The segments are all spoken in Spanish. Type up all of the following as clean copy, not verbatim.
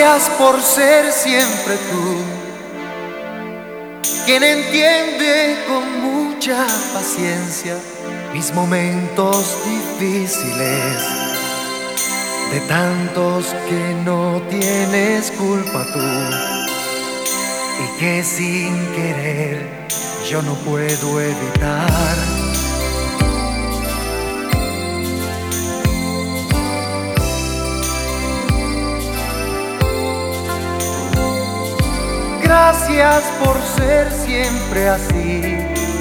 Gracias por ser siempre tú, quien entiende con mucha paciencia mis momentos difíciles, de tantos que no tienes culpa tú y que sin querer yo no puedo evitar. Gracias por ser siempre así,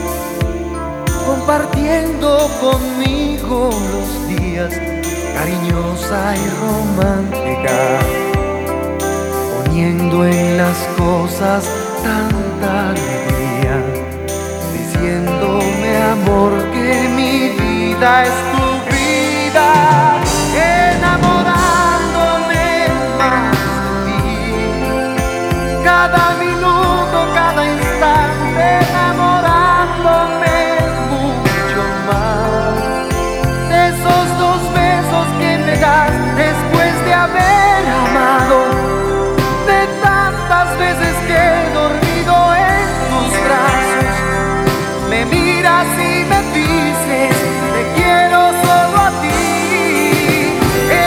compartiendo conmigo los días, cariñosa y romántica, poniendo en las cosas tanta alegría, diciéndome amor que mi vida es tu vida, enamorándome más de ti, cada minuto, cada instante, enamorándome mucho más de esos 2 besos que me das después de haber amado, de tantas veces que he dormido en tus brazos. Me miras y me dices te quiero solo a ti,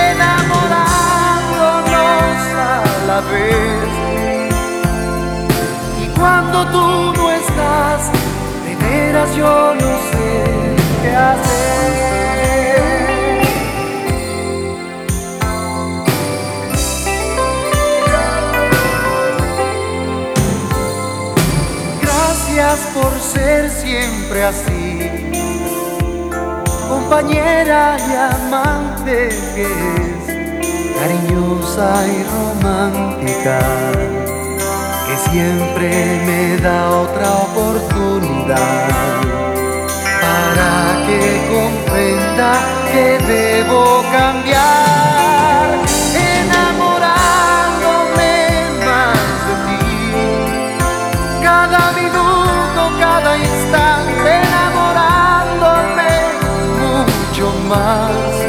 enamorándonos a la vez. Y cuando tú no estás, de veras yo no sé qué hacer. Gracias por ser siempre así, compañera y amante que es, cariñosa y romántica, que siempre me da otra oportunidad para que comprenda que debo cambiar, enamorándome más de ti, cada minuto, cada instante, enamorándome mucho más